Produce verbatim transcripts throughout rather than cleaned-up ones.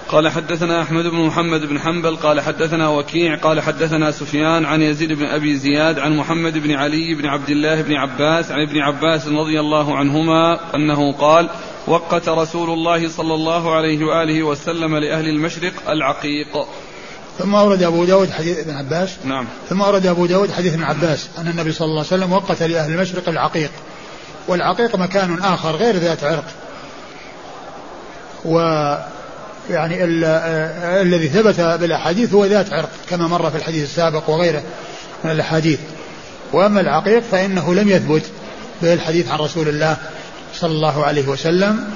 قال حدثنا أحمد بن محمد بن حنبل قال حدثنا وكيع قال حدثنا سفيان عن يزيد بن أبي زياد عن محمد بن علي بن عبد الله بن عباس عن ابن عباس رضي الله عنهما أنه قال وقت رسول الله صلى الله عليه وآله وسلم لأهل المشرق العقيق. ثم أورد أبو داود حديث ابن عباس نعم ثم أورد أبو داود حديث ابن عباس أن النبي صلى الله عليه وسلم وقت لأهل المشرق العقيق. والعقيق مكان آخر غير ذات عرق. و يعني الذي ثبت بالأحاديث هو ذات عرق كما مر في الحديث السابق وغيره من الأحاديث. وأما العقيق فإنه لم يثبت بالحديث عن رسول الله صلى الله عليه وسلم.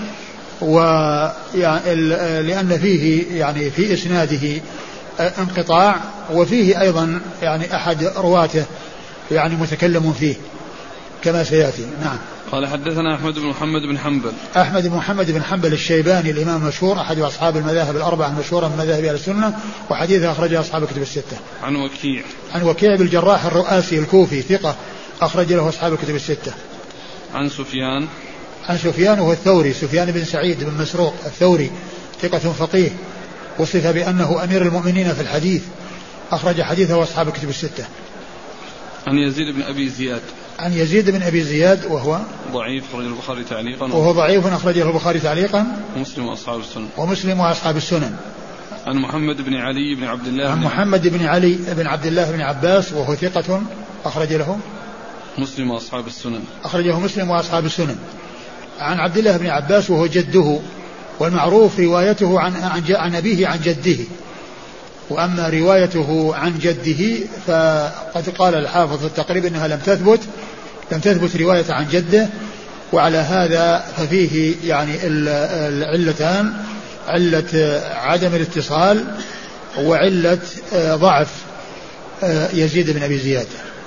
ولأن فيه يعني في إسناده انقطاع وفيه أيضا يعني أحد رواته يعني متكلم فيه كما سيأتي. نعم. قال حدثنا أحمد بن محمد بن حنبل أحمد بن محمد بن حنبل الشيباني الإمام المشهور أحد أصحاب المذاهب الأربعة المشهورة من مذاهب أهل السنة وحديثه أخرجه أصحاب الكتب الستة. عن وكيع عن وكيع بالجراح الرؤاسي الكوفي ثقة أخرج له أصحاب الكتب الستة. عن سفيان عن سفيان وهو الثوري سفيان بن سعيد بن مسروق الثوري ثقة فقيه وصف بأنه أمير المؤمنين في الحديث أخرج حديثه أصحاب الكتب الستة. عن يزيد بن أبي زياد عن يزيد بن أبي زياد وهو ضعيف أخرجه البخاري تعليقا وهو ضعيف أخرجه البخاري تعليقا ومسلم وأصحاب السنن ومسلم وأصحاب السنن. عن محمد بن علي بن عبد الله عن محمد بن علي بن عبد الله بن عباس وهو ثقة أخرج له مسلم وأصحاب السنن أخرجه مسلم وأصحاب السنن. عن عبد الله بن عباس وهو جده والمعروف روايته عن عن, عن أبيه عن جده. وأما روايته عن جده فقد قال الحافظ التقريب أنها لم تثبت لم تثبت رواية عن جده. وعلى هذا ففيه يعني العلتان علة عدم الاتصال وعلة ضعف يزيد بن أبي زياد.